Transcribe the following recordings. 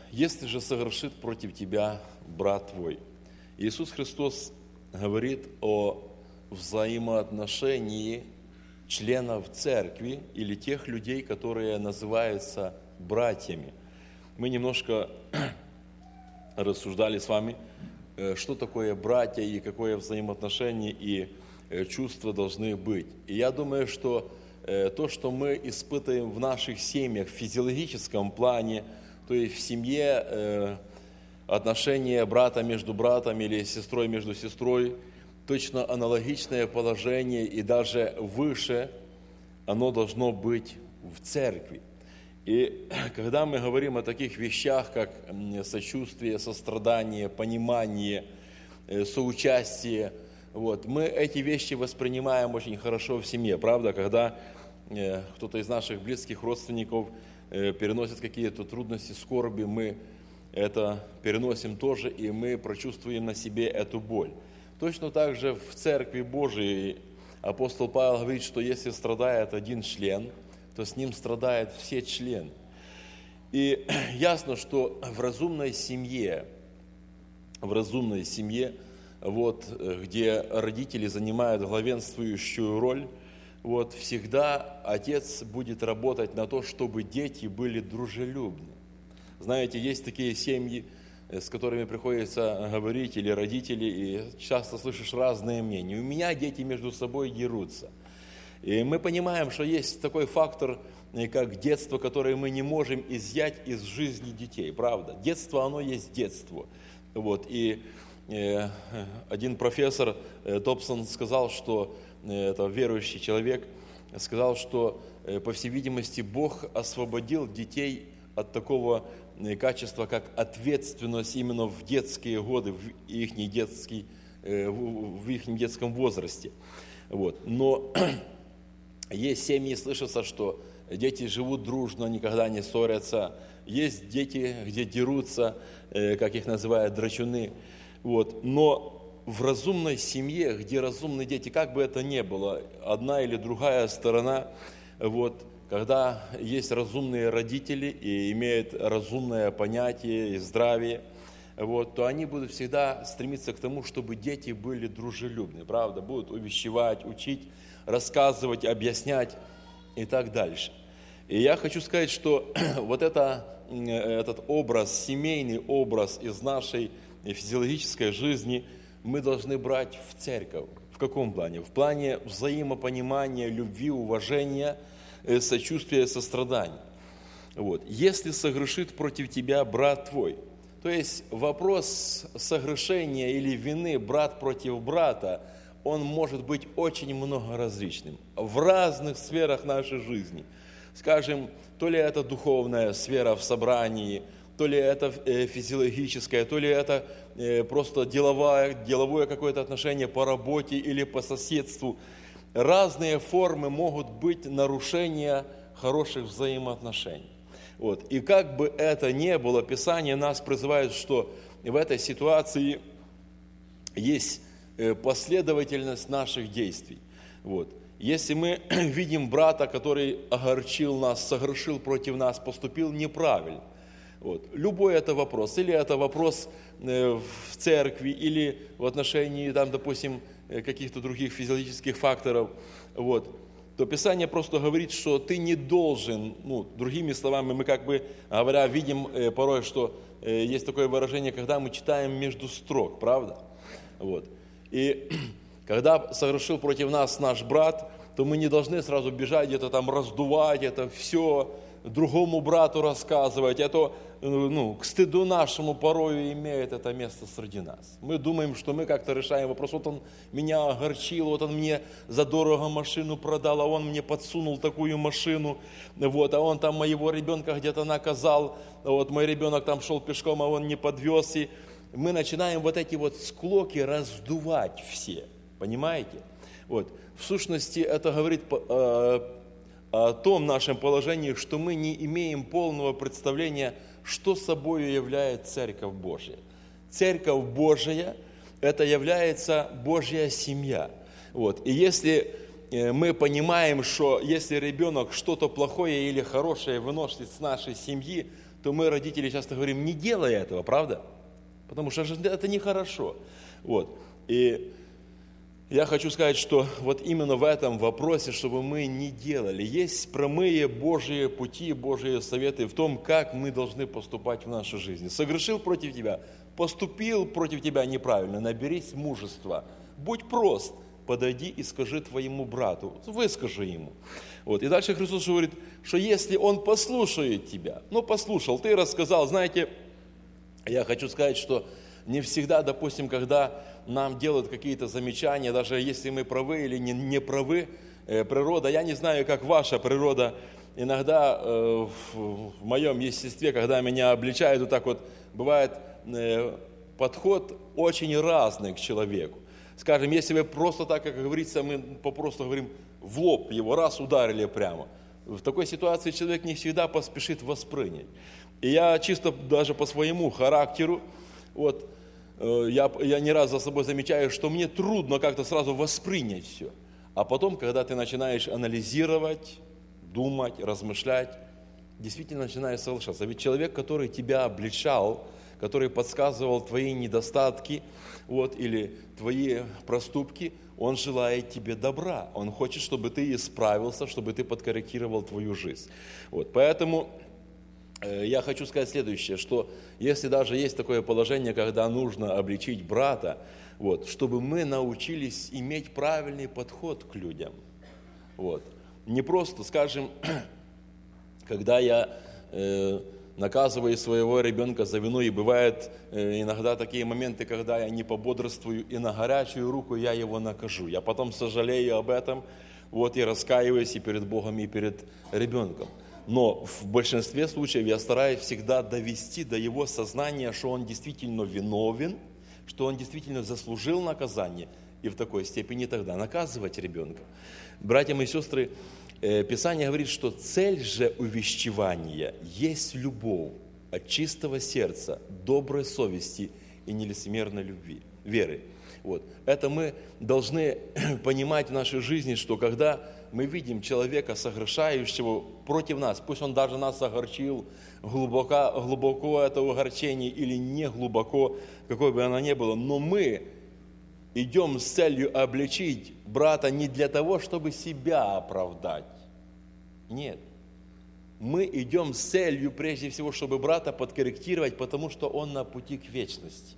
если же согрешит против тебя брат твой. Иисус Христос говорит о взаимоотношении членов церкви или тех людей, которые называются братьями. Мы немножко рассуждали с вами, что такое братья и какое взаимоотношение и чувства должны быть. И я думаю, что то, что мы испытываем в наших семьях в физиологическом плане, то есть в семье отношения брата между братом или сестрой между сестрой, точно аналогичное положение и даже выше, оно должно быть в церкви. И когда мы говорим о таких вещах, как сочувствие, сострадание, понимание, соучастие, мы эти вещи воспринимаем очень хорошо в семье, правда? Когда кто-то из наших близких родственников переносит какие-то трудности, скорби, мы это переносим тоже, и мы прочувствуем на себе эту боль. Точно так же в Церкви Божией апостол Павел говорит, что если страдает один член, то с ним страдают все члены. И ясно, что в разумной семье, где родители занимают главенствующую роль, всегда отец будет работать на то, чтобы дети были дружелюбны. Знаете, есть такие семьи, с которыми приходится говорить, или родители, и часто слышишь разные мнения. У меня дети между собой дерутся. И мы понимаем, что есть такой фактор, как детство, которое мы не можем изъять из жизни детей, правда? Детство, оно есть детство. И один профессор Томпсон сказал, что, это верующий человек, сказал, что, по всей видимости, Бог освободил детей от такого качества, как ответственность именно в детские годы, в их детском возрасте. Но есть семьи, слышится, что дети живут дружно, никогда не ссорятся. Есть дети, где дерутся, как их называют, драчуны. Но в разумной семье, где разумные дети, как бы это ни было, одна или другая сторона, когда есть разумные родители и имеют разумное понятие и здравие, то они будут всегда стремиться к тому, чтобы дети были дружелюбны, правда, будут увещевать, учить, рассказывать, объяснять и так дальше. И я хочу сказать, что этот образ, семейный образ из нашей физиологической жизни мы должны брать в церковь. В каком плане? В плане взаимопонимания, любви, уважения, сочувствия, сострадания. Если согрешит против тебя брат твой, то есть вопрос согрешения или вины брат против брата, он может быть очень многоразличным в разных сферах нашей жизни. Скажем, то ли это духовная сфера в собрании, то ли это физиологическое, то ли это просто деловое какое-то отношение по работе или по соседству. Разные формы могут быть нарушения хороших взаимоотношений. И как бы это ни было, Писание нас призывает, что в этой ситуации есть последовательность наших действий. Если мы видим брата, который огорчил нас, согрешил против нас, поступил неправильно, любой это вопрос, или это вопрос в церкви, или в отношении, допустим, каких-то других физиологических факторов, то Писание просто говорит, что ты не должен, другими словами, мы видим порой, что есть такое выражение, когда мы читаем между строк, правда? И когда согрешил против нас наш брат, то мы не должны сразу бежать, где-то там раздувать это все, другому брату рассказывать, это к стыду нашему порою имеет это место среди нас. Мы думаем, что мы как-то решаем вопрос, он меня огорчил, он мне задорого машину продал, а он мне подсунул такую машину, а он там моего ребенка где-то наказал, мой ребенок там шел пешком, а он не подвез, и мы начинаем эти склоки раздувать все, понимаете? В сущности, это говорит о том нашем положении, что мы не имеем полного представления, что собой является Церковь Божия. Церковь Божия – это является Божья семья. И если мы понимаем, что если ребенок что-то плохое или хорошее выносит с нашей семьи, то мы, родители, часто говорим, не делай этого, правда? Потому что это нехорошо. Вот. И я хочу сказать, что вот именно в этом вопросе, чтобы мы не делали, есть прямые Божьи пути, Божьи советы в том, как мы должны поступать в нашей жизни. Согрешил против тебя, поступил против тебя неправильно, наберись мужества, будь прост, подойди и скажи твоему брату, выскажи ему. Вот. И дальше Христос говорит, что если он послушает тебя, послушал, ты рассказал, знаете, я хочу сказать, что не всегда, допустим, когда нам делают какие-то замечания, даже если мы правы или не правы, природа, я не знаю, как ваша природа, иногда в моем естестве, когда меня обличают, вот так вот, бывает подход очень разный к человеку. Скажем, если вы просто так, как говорится, мы попросту говорим, в лоб его раз ударили прямо, в такой ситуации человек не всегда поспешит воспринять. И я чисто даже по своему характеру, вот, я не раз за собой замечаю, что мне трудно как-то сразу воспринять все. А потом, когда ты начинаешь анализировать, думать, размышлять, действительно начинаешь соглашаться. Ведь человек, который тебя обличал, который подсказывал твои недостатки, вот, или твои проступки, он желает тебе добра. Он хочет, чтобы ты исправился, чтобы ты подкорректировал твою жизнь. Вот, поэтому я хочу сказать следующее, что если даже есть такое положение, когда нужно обличить брата, вот, чтобы мы научились иметь правильный подход к людям. Вот. Не просто, скажем, когда я наказываю своего ребенка за вину, и бывают иногда такие моменты, когда я не пободрствую, и на горячую руку я его накажу. Я потом сожалею об этом, вот, и раскаиваюсь и перед Богом, и перед ребенком. Но в большинстве случаев я стараюсь всегда довести до его сознания, что он действительно виновен, что он действительно заслужил наказание, и в такой степени тогда наказывать ребенка. Братья и сестры, Писание говорит, что цель же увещевания есть любовь от чистого сердца, доброй совести и нелицемерной любви, веры. Вот. Это мы должны понимать в нашей жизни, что когда мы видим человека, согрешающего против нас, пусть он даже нас огорчил, глубоко это огорчение или не глубоко, какое бы оно ни было, но мы идем с целью обличить брата не для того, чтобы себя оправдать. Нет. Мы идем с целью, прежде всего, чтобы брата подкорректировать, потому что он на пути к вечности.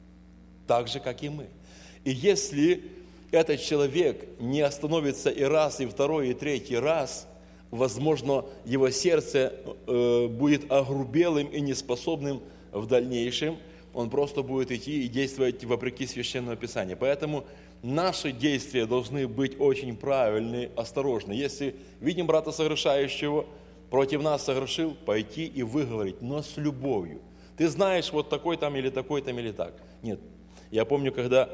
Так же, как и мы. И если этот человек не остановится и раз, и второй, и третий раз, возможно, его сердце будет огрубелым и неспособным в дальнейшем, он просто будет идти и действовать вопреки Священному Писанию. Поэтому наши действия должны быть очень правильны, осторожны. Если видим брата согрешающего, против нас согрешил, пойти и выговорить, но с любовью. Ты знаешь, вот такой там или такой там или так. Нет. Я помню, когда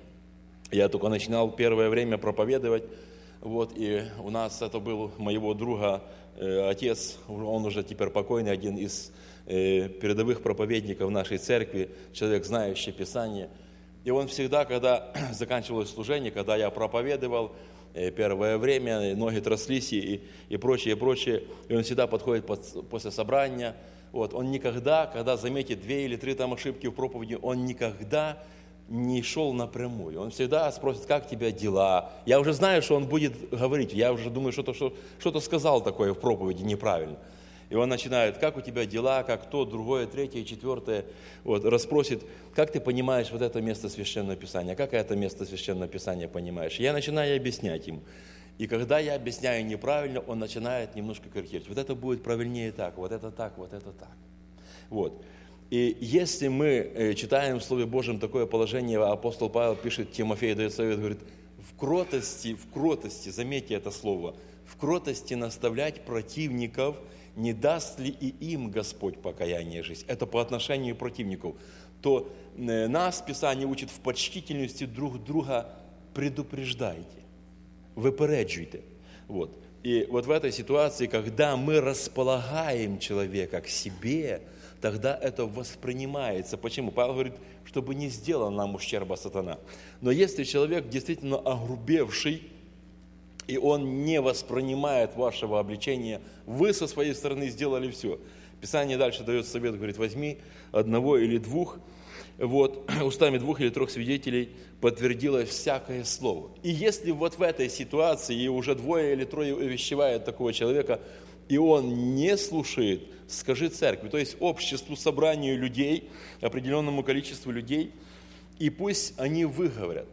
я только начинал первое время проповедовать, вот, и у нас это был моего друга отец, он уже теперь покойный, один из передовых проповедников нашей церкви, человек, знающий Писание. И он всегда, когда заканчивалось служение, когда я проповедовал, первое время, ноги тряслись и прочее, и он всегда подходит после собрания. Вот, он никогда, когда заметит 2 или 3 там ошибки в проповеди, он никогда не шел напрямую. Он всегда спросит, как у тебя дела. Я уже знаю, что он будет говорить. Я уже думаю, что-то сказал такое в проповеди неправильно. И он начинает, как у тебя дела, как то, другое, третье, четвертое. Вот, расспросит, как ты понимаешь вот это место Священного Писания, как это место Священного Писания понимаешь. Я начинаю объяснять ему. И когда я объясняю неправильно, он начинает немножко корректировать. Вот это будет правильнее так, вот это так, вот это так. Вот. И если мы читаем в Слове Божьем такое положение, апостол Павел пишет, Тимофею дает совет, говорит, в кротости, заметьте это слово, в кротости наставлять противников, не даст ли и им Господь покаяние жизнь. Это по отношению к противников. То нас Писание учит в почтительности друг друга предупреждайте, выпереджуйте. Вот. И вот в этой ситуации, когда мы располагаем человека к себе, тогда это воспринимается. Почему? Павел говорит, чтобы не сделал нам ущерба сатана. Но если человек действительно огрубевший, и он не воспринимает вашего обличения, вы со своей стороны сделали все. Писание дальше дает совет, говорит, возьми одного или двух, устами 2 или 3 свидетелей подтвердилось всякое слово. И если в этой ситуации и уже 2 или 3 увещевают такого человека, и он не слушает, скажи церкви, то есть обществу, собранию людей, определенному количеству людей, и пусть они выговорят.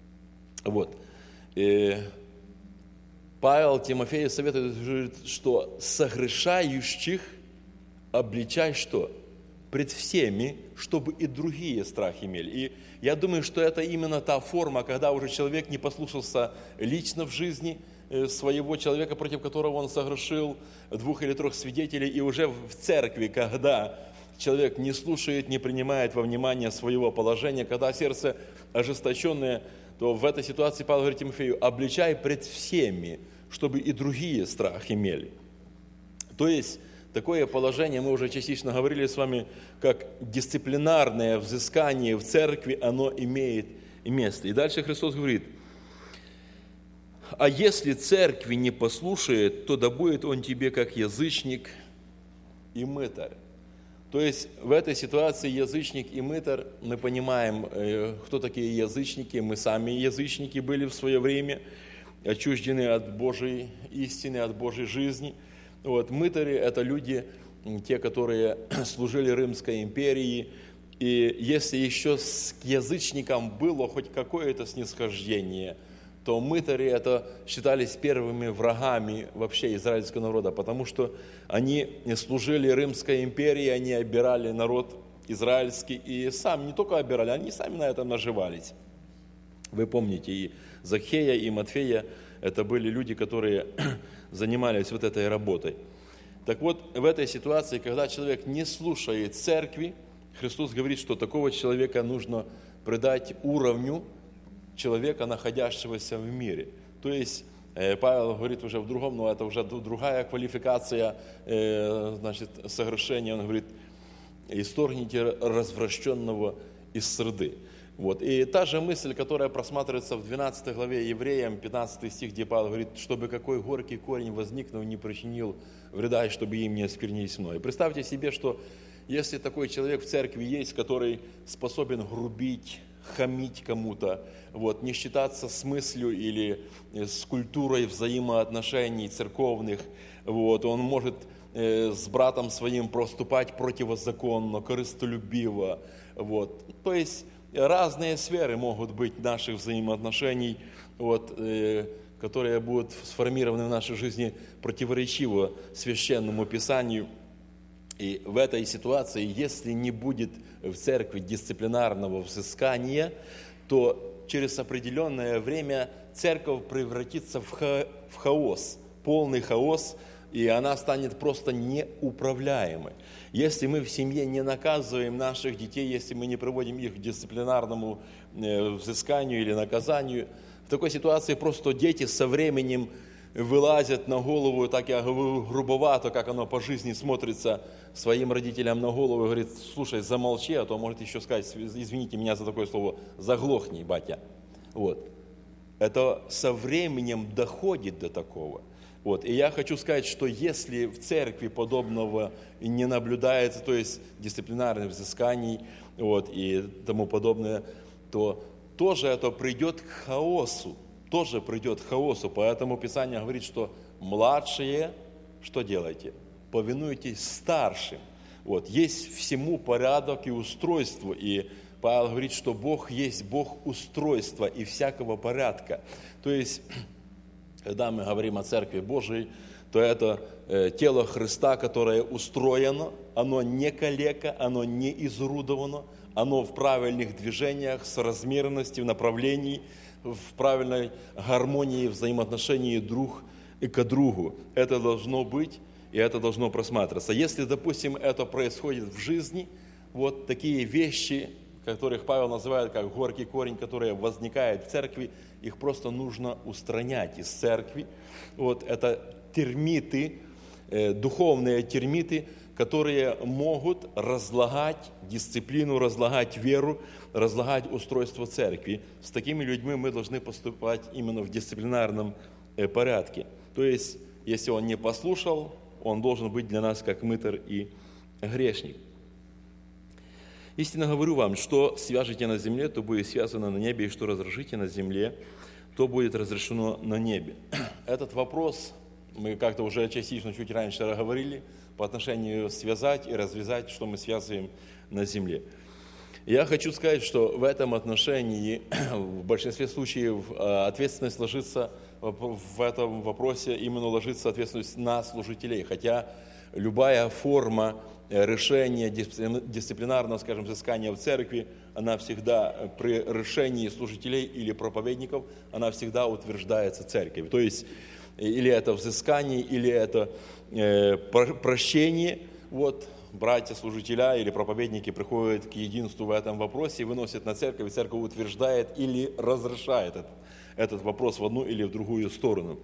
Павел Тимофею советует, что согрешающих обличай что? Пред всеми, чтобы и другие страх имели. И я думаю, что это именно та форма, когда уже человек не послушался лично в жизни своего человека, против которого он согрешил, 2 или 3 свидетелей, и уже в церкви, когда человек не слушает, не принимает во внимание своего положения, когда сердце ожесточенное, то в этой ситуации Павел говорит Тимофею, обличай пред всеми, чтобы и другие страх имели. То есть, такое положение, мы уже частично говорили с вами, как дисциплинарное взыскание в церкви, оно имеет место. И дальше Христос говорит, а если церкви не послушает, то да будет он тебе как язычник и мытарь. То есть в этой ситуации язычник и мытарь, мы понимаем, кто такие язычники, мы сами язычники были в свое время, отчуждены от Божьей истины, от Божьей жизни. Мытари – это люди, те, которые служили Римской империи, и если еще к язычникам было хоть какое-то снисхождение, то мытари это считались первыми врагами вообще израильского народа, потому что они служили Римской империи, они обирали народ израильский, и сами не только обирали, они сами на этом наживались. Вы помните, и Закхея, и Матфея – это были люди, которые занимались этой работой. Так вот, в этой ситуации, когда человек не слушает церкви, Христос говорит, что такого человека нужно предать уровню человека, находящегося в мире. То есть, Павел говорит уже в другом, но это уже другая квалификация, согрешения. Он говорит, исторгните развращенного из среды. И та же мысль, которая просматривается в 12 главе Евреям, 15 стих, где Павел говорит, чтобы какой горький корень возникнув, не причинил вреда, и чтобы им не осквернились мной. Представьте себе, что если такой человек в церкви есть, который способен грубить, хамить кому-то, не считаться с мыслью или с культурой взаимоотношений церковных, он может с братом своим поступать противозаконно, корыстолюбиво. То есть разные сферы могут быть наших взаимоотношений, которые будут сформированы в нашей жизни противоречиво Священному Писанию. И в этой ситуации, если не будет в церкви дисциплинарного взыскания, то через определенное время церковь превратится в хаос, полный хаос, и она станет просто неуправляемой. Если мы в семье не наказываем наших детей, если мы не приводим их к дисциплинарному взысканию или наказанию, в такой ситуации просто дети со временем вылазят на голову, так я говорю, грубовато, как оно по жизни смотрится своим родителям на голову, и говорит, слушай, замолчи, а то может еще сказать, извините меня за такое слово, заглохни, батя. Это со временем доходит до такого. И я хочу сказать, что если в церкви подобного не наблюдается, то есть дисциплинарных взысканий и тому подобное, то тоже это придет к хаосу. Поэтому Писание говорит, что младшие, что делайте? Повинуйтесь старшим. Есть всему порядок и устройство, и Павел говорит, что Бог есть Бог устройства и всякого порядка. То есть, когда мы говорим о Церкви Божией, то это тело Христа, которое устроено, оно не калека, оно не изуродовано, оно в правильных движениях, с размерностью, в направлении, в правильной гармонии, взаимоотношении друг к другу. Это должно быть, и это должно просматриваться. Если, допустим, это происходит в жизни, такие вещи, которых Павел называет как горький корень, который возникает в церкви, их просто нужно устранять из церкви. Это термиты, духовные термиты, которые могут разлагать дисциплину, разлагать веру, разлагать устройство церкви. С такими людьми мы должны поступать именно в дисциплинарном порядке. То есть, если он не послушал, он должен быть для нас как мытарь и грешник. Истинно говорю вам, что свяжете на земле, то будет связано на небе, и что разрешите на земле, то будет разрешено на небе. Этот вопрос мы как-то уже частично чуть раньше говорили по отношению связать и развязать, что мы связываем на земле. Я хочу сказать, что в этом отношении в большинстве случаев ответственность ложится в этом вопросе, именно ложится ответственность на служителей, хотя любая форма решения дисциплинарного, скажем, взыскания в церкви, она всегда при решении служителей или проповедников, она всегда утверждается церковью. То есть или это взыскание, или это прощение. Вот братья-служителя или проповедники приходят к единству в этом вопросе и выносят на церковь, и церковь утверждает или разрешает этот вопрос в одну или в другую сторону.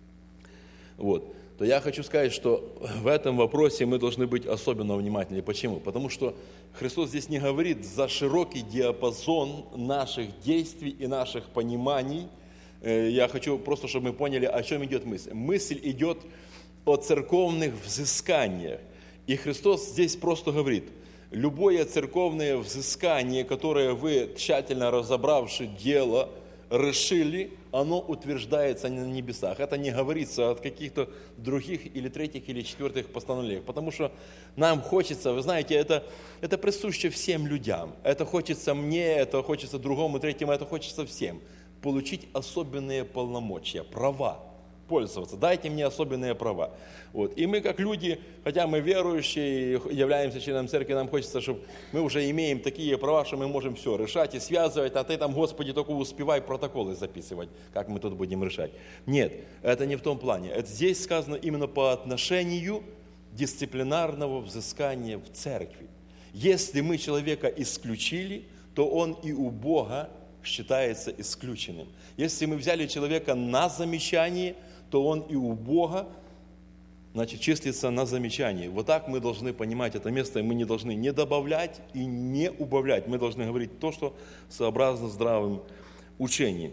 Вот. То я хочу сказать, что в этом вопросе мы должны быть особенно внимательны. Почему? Потому что Христос здесь не говорит за широкий диапазон наших действий и наших пониманий. Я хочу просто, чтобы мы поняли, о чем идет мысль. Мысль идет о церковных взысканиях. И Христос здесь просто говорит, любое церковное взыскание, которое вы, тщательно разобравши дело, решили, оно утверждается на небесах. Это не говорится от каких-то других или третьих или четвертых постановлениях. Потому что нам хочется, вы знаете, это присуще всем людям. Это хочется мне, это хочется другому, третьему, это хочется всем. Получить особенные полномочия, права, пользоваться. Дайте мне особенные права. Вот. И мы как люди, хотя мы верующие, являемся членом церкви, нам хочется, чтобы мы уже имеем такие права, что мы можем все решать и связывать, а ты там, Господи, только успевай протоколы записывать, как мы тут будем решать. Нет, это не в том плане. Это здесь сказано именно по отношению дисциплинарного взыскания в церкви. Если мы человека исключили, то он и у Бога считается исключенным. Если мы взяли человека на замечание, то он и у Бога, значит, числится на замечании. Вот так мы должны понимать это место, и мы не должны не добавлять и не убавлять. Мы должны говорить то, что сообразно здравым учением.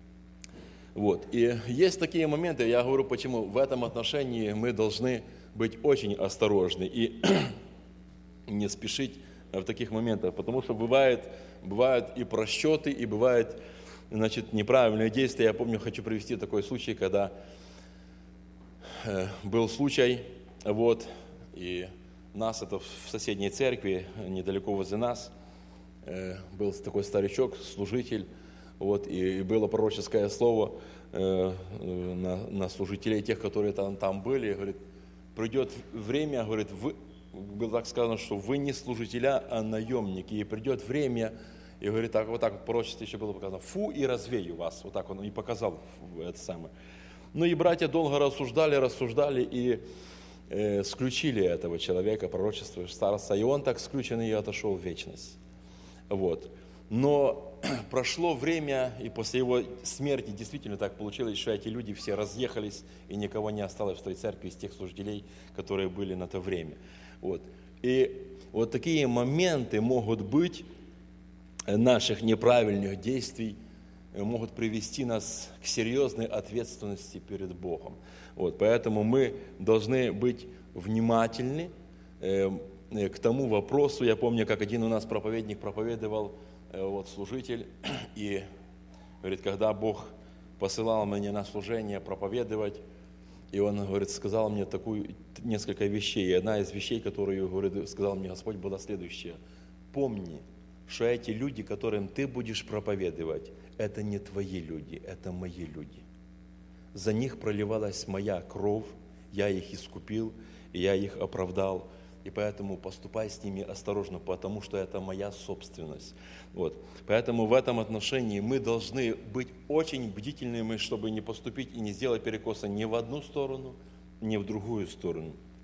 Вот. И есть такие моменты, я говорю, почему в этом отношении мы должны быть очень осторожны и не спешить в таких моментах, потому что бывают и просчеты, и бывают, значит, неправильные действия. Я помню, хочу привести такой случай, когда был случай, вот, и нас, это в соседней церкви, недалеко возле нас, был такой старичок, служитель, вот, и было пророческое слово на служителей, тех, которые там были, говорит, придет время, говорит, было так сказано, что вы не служителя, а наемники, и придет время, и говорит, так, вот так в пророчестве еще было показано, фу, и развею вас, вот так он и показал это самое. Ну и братья долго рассуждали и сключили этого человека, пророчество старца, и он так сключенный и отошел в вечность. Вот. Но прошло время, и после его смерти действительно так получилось, что эти люди все разъехались, и никого не осталось в той церкви из тех служителей, которые были на то время. Вот. И вот такие моменты могут быть наших неправильных действий, могут привести нас к серьезной ответственности перед Богом. Вот, поэтому мы должны быть внимательны к тому вопросу. Я помню, как один у нас проповедник проповедовал, вот служитель, и говорит, когда Бог посылал меня на служение проповедовать, и он, говорит, сказал мне несколько вещей. И одна из вещей, которую, говорит, сказал мне Господь, была следующая. Помни, что эти люди, которым ты будешь проповедовать, это не твои люди, это мои люди. За них проливалась моя кровь, я их искупил, и я их оправдал. И поэтому поступай с ними осторожно, потому что это моя собственность. Вот. Поэтому в этом отношении мы должны быть очень бдительными, чтобы не поступить и не сделать перекоса ни в одну сторону, ни в другую сторону.